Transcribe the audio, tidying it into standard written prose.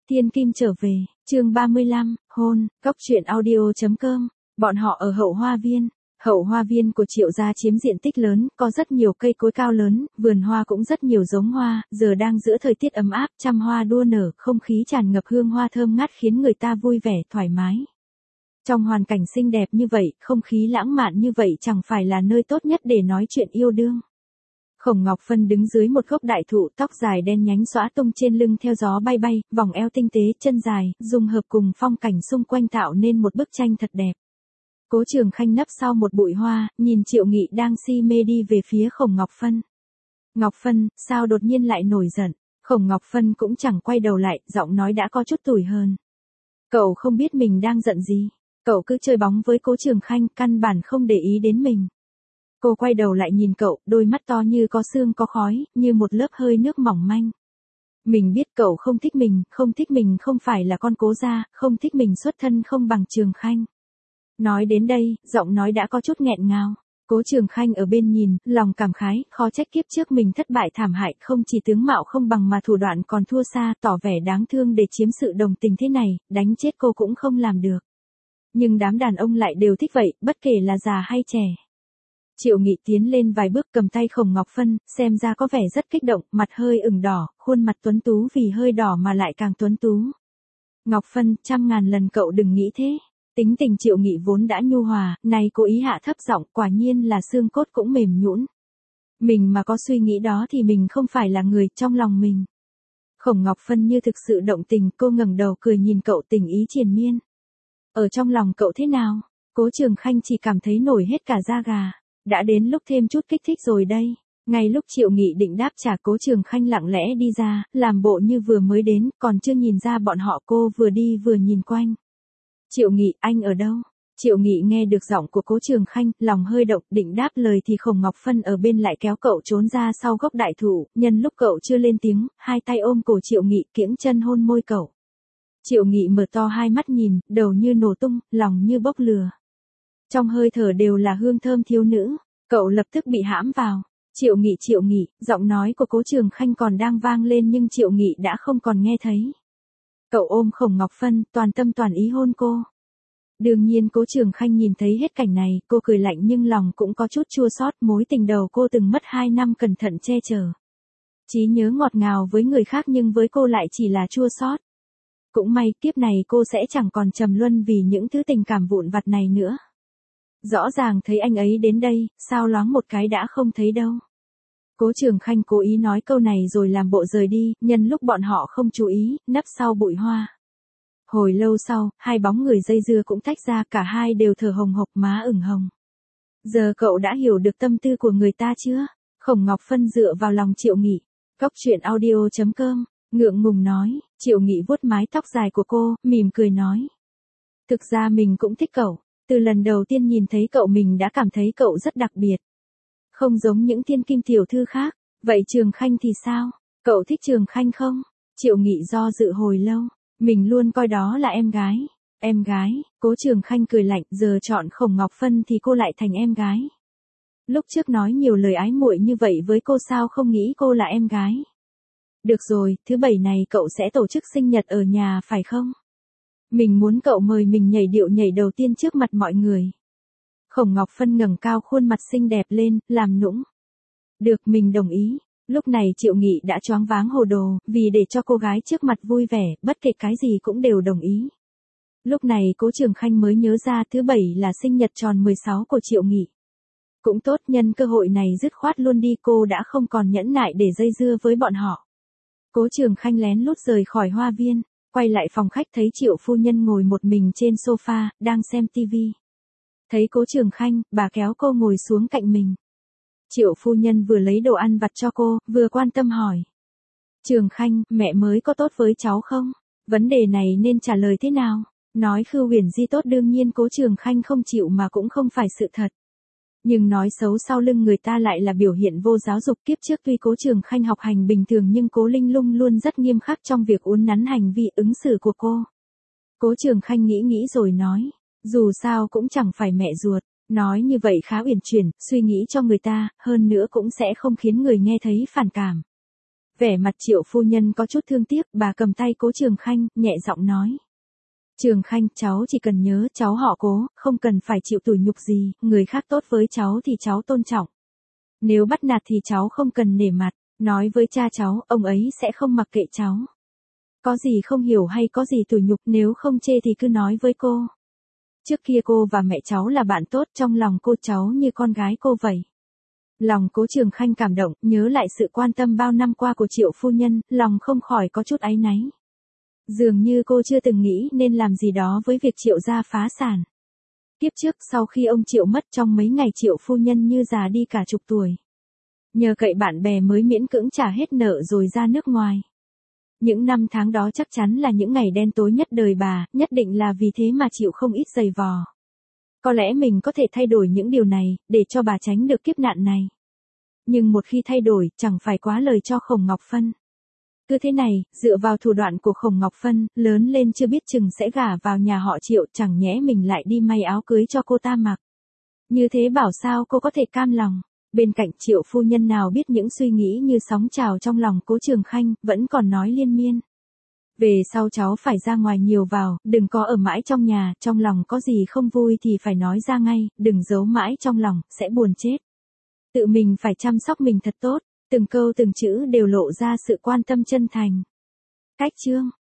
Thiên Kim trở về, chương 35, hôn, Cóc truyện audio.com, bọn họ ở hậu hoa viên. Hậu hoa viên của Triệu gia chiếm diện tích lớn, có rất nhiều cây cối cao lớn, vườn hoa cũng rất nhiều giống hoa, giờ đang giữa thời tiết ấm áp, trăm hoa đua nở, không khí tràn ngập hương hoa thơm ngát khiến người ta vui vẻ, thoải mái. Trong hoàn cảnh xinh đẹp như vậy, không khí lãng mạn như vậy chẳng phải là nơi tốt nhất để nói chuyện yêu đương. Khổng Ngọc Phân đứng dưới một gốc đại thụ, tóc dài đen nhánh xõa tung trên lưng theo gió bay bay, vòng eo tinh tế, chân dài, dung hợp cùng phong cảnh xung quanh tạo nên một bức tranh thật đẹp. Cố Trường Khanh nấp sau một bụi hoa, nhìn Triệu Nghị đang si mê đi về phía Khổng Ngọc Phân. Ngọc Phân, sao đột nhiên lại nổi giận? Khổng Ngọc Phân cũng chẳng quay đầu lại, giọng nói đã có chút tủi hờn. Cậu không biết mình đang giận gì. Cậu cứ chơi bóng với Cố Trường Khanh, căn bản không để ý đến mình. Cô quay đầu lại nhìn cậu, đôi mắt to như có sương có khói, như một lớp hơi nước mỏng manh. Mình biết cậu không thích mình không phải là con Cố gia, không thích mình xuất thân không bằng Trường Khanh. Nói đến đây, giọng nói đã có chút nghẹn ngào. Cố Trường Khanh ở bên nhìn, lòng cảm khái, khó trách kiếp trước mình thất bại thảm hại, không chỉ tướng mạo không bằng mà thủ đoạn còn thua xa, tỏ vẻ đáng thương để chiếm sự đồng tình thế này, đánh chết cô cũng không làm được. Nhưng đám đàn ông lại đều thích vậy, bất kể là già hay trẻ. Triệu Nghị tiến lên vài bước cầm tay Khổng Ngọc Phân, xem ra có vẻ rất kích động, mặt hơi ửng đỏ, khuôn mặt tuấn tú vì hơi đỏ mà lại càng tuấn tú. Ngọc Phân, 100.000 lần cậu đừng nghĩ thế. Tính tình Triệu Nghị vốn đã nhu hòa, này cố ý hạ thấp giọng, quả nhiên là xương cốt cũng mềm nhũn. Mình mà có suy nghĩ đó thì mình không phải là người trong lòng mình. Khổng Ngọc Phân như thực sự động tình, cô ngẩng đầu cười nhìn cậu, tình ý triền miên. Ở trong lòng cậu thế nào? Cố Trường Khanh chỉ cảm thấy nổi hết cả da gà. Đã đến lúc thêm chút kích thích rồi đây. Ngay lúc Triệu Nghị định đáp trả, Cố Trường Khanh lặng lẽ đi ra, làm bộ như vừa mới đến, còn chưa nhìn ra bọn họ. Cô vừa đi vừa nhìn quanh. Triệu Nghị, anh ở đâu? Triệu Nghị nghe được giọng của Cố Trường Khanh, lòng hơi động, định đáp lời thì Khổng Ngọc Phân ở bên lại kéo cậu trốn ra sau gốc đại thụ, nhân lúc cậu chưa lên tiếng, hai tay ôm cổ Triệu Nghị, kiễng chân hôn môi cậu. Triệu Nghị mở to hai mắt nhìn, đầu như nổ tung, lòng như bốc lửa. Trong hơi thở đều là hương thơm thiếu nữ, cậu lập tức bị hãm vào. Triệu Nghị, giọng nói của Cố Trường Khanh còn đang vang lên nhưng Triệu Nghị đã không còn nghe thấy. Cậu ôm Khổng Ngọc Phân, toàn tâm toàn ý hôn cô. Đương nhiên Cố Trường Khanh nhìn thấy hết cảnh này, cô cười lạnh nhưng lòng cũng có chút chua xót, mối tình đầu cô từng mất 2 năm cẩn thận che chở. Trí nhớ ngọt ngào với người khác nhưng với cô lại chỉ là chua xót. Cũng may kiếp này cô sẽ chẳng còn trầm luân vì những thứ tình cảm vụn vặt này nữa. Rõ ràng thấy anh ấy đến đây, sao loáng một cái đã không thấy đâu. Cố Trường Khanh cố ý nói câu này rồi làm bộ rời đi, nhân lúc bọn họ không chú ý, nấp sau bụi hoa. Hồi lâu sau, hai bóng người dây dưa cũng tách ra, cả hai đều thở hồng hộc, má ửng hồng. Giờ cậu đã hiểu được tâm tư của người ta chưa? Khổng Ngọc Phân dựa vào lòng Triệu Nghị. Cóc truyện audio.com, ngượng ngùng nói. Triệu Nghị vuốt mái tóc dài của cô, mỉm cười nói. Thực ra mình cũng thích cậu. Từ lần đầu tiên nhìn thấy cậu mình đã cảm thấy cậu rất đặc biệt. Không giống những thiên kim tiểu thư khác. Vậy Trường Khanh thì sao? Cậu thích Trường Khanh không? Triệu Nghị do dự hồi lâu. Mình luôn coi đó là em gái. Em gái? Cố Trường Khanh cười lạnh, giờ chọn Khổng Ngọc Phân thì cô lại thành em gái. Lúc trước nói nhiều lời ái muội như vậy với cô sao không nghĩ cô là em gái. Được rồi, thứ Bảy này cậu sẽ tổ chức sinh nhật ở nhà phải không? Mình muốn cậu mời mình nhảy điệu nhảy đầu tiên trước mặt mọi người. Khổng Ngọc Phân ngẩng cao khuôn mặt xinh đẹp lên, làm nũng. Được, mình đồng ý. Lúc này Triệu Nghị đã choáng váng hồ đồ, vì để cho cô gái trước mặt vui vẻ, bất kể cái gì cũng đều đồng ý. Lúc này Cố Trường Khanh mới nhớ ra thứ Bảy là sinh nhật tròn 16 của Triệu Nghị. Cũng tốt, nhân cơ hội này dứt khoát luôn đi, cô đã không còn nhẫn nại để dây dưa với bọn họ. Cố Trường Khanh lén lút rời khỏi hoa viên, quay lại phòng khách thấy Triệu phu nhân ngồi một mình trên sofa, đang xem tivi. Thấy Cố Trường Khanh, bà kéo cô ngồi xuống cạnh mình. Triệu phu nhân vừa lấy đồ ăn vặt cho cô, vừa quan tâm hỏi. Trường Khanh, mẹ mới có tốt với cháu không? Vấn đề này nên trả lời thế nào? Nói Khư Huyền Di tốt đương nhiên Cố Trường Khanh không chịu mà cũng không phải sự thật. Nhưng nói xấu sau lưng người ta lại là biểu hiện vô giáo dục. Kiếp trước tuy Cố Trường Khanh học hành bình thường nhưng Cố Linh Lung luôn rất nghiêm khắc trong việc uốn nắn hành vi ứng xử của cô. Cố Trường Khanh nghĩ rồi nói. Dù sao cũng chẳng phải mẹ ruột. Nói như vậy khá uyển chuyển, suy nghĩ cho người ta, hơn nữa cũng sẽ không khiến người nghe thấy phản cảm. Vẻ mặt Triệu phu nhân có chút thương tiếc, bà cầm tay Cố Trường Khanh, nhẹ giọng nói. Trường Khanh, cháu chỉ cần nhớ cháu họ Cố, không cần phải chịu tủi nhục gì, người khác tốt với cháu thì cháu tôn trọng. Nếu bắt nạt thì cháu không cần nể mặt, nói với cha cháu, ông ấy sẽ không mặc kệ cháu. Có gì không hiểu hay có gì tủi nhục, nếu không chê thì cứ nói với cô. Trước kia cô và mẹ cháu là bạn tốt, trong lòng cô cháu như con gái cô vậy. Lòng Cố Trường Khanh cảm động, nhớ lại sự quan tâm bao năm qua của Triệu phu nhân, lòng không khỏi có chút áy náy. Dường như cô chưa từng nghĩ nên làm gì đó với việc Triệu gia phá sản. Kiếp trước sau khi ông Triệu mất, trong mấy ngày Triệu phu nhân như già đi cả chục tuổi. Nhờ cậy bạn bè mới miễn cưỡng trả hết nợ rồi ra nước ngoài. Những năm tháng đó chắc chắn là những ngày đen tối nhất đời bà, nhất định là vì thế mà chịu không ít giày vò. Có lẽ mình có thể thay đổi những điều này, để cho bà tránh được kiếp nạn này. Nhưng một khi thay đổi, chẳng phải quá lời cho Khổng Ngọc Phân. Cứ thế này, dựa vào thủ đoạn của Khổng Ngọc Phân, lớn lên chưa biết chừng sẽ gả vào nhà họ Triệu, chẳng nhẽ mình lại đi may áo cưới cho cô ta mặc. Như thế bảo sao cô có thể cam lòng. Bên cạnh Triệu phu nhân nào biết những suy nghĩ như sóng trào trong lòng Cố Trường Khanh, vẫn còn nói liên miên. Về sau cháu phải ra ngoài nhiều vào, đừng có ở mãi trong nhà, trong lòng có gì không vui thì phải nói ra ngay, đừng giấu mãi trong lòng, sẽ buồn chết. Tự mình phải chăm sóc mình thật tốt, từng câu từng chữ đều lộ ra sự quan tâm chân thành. Cách chương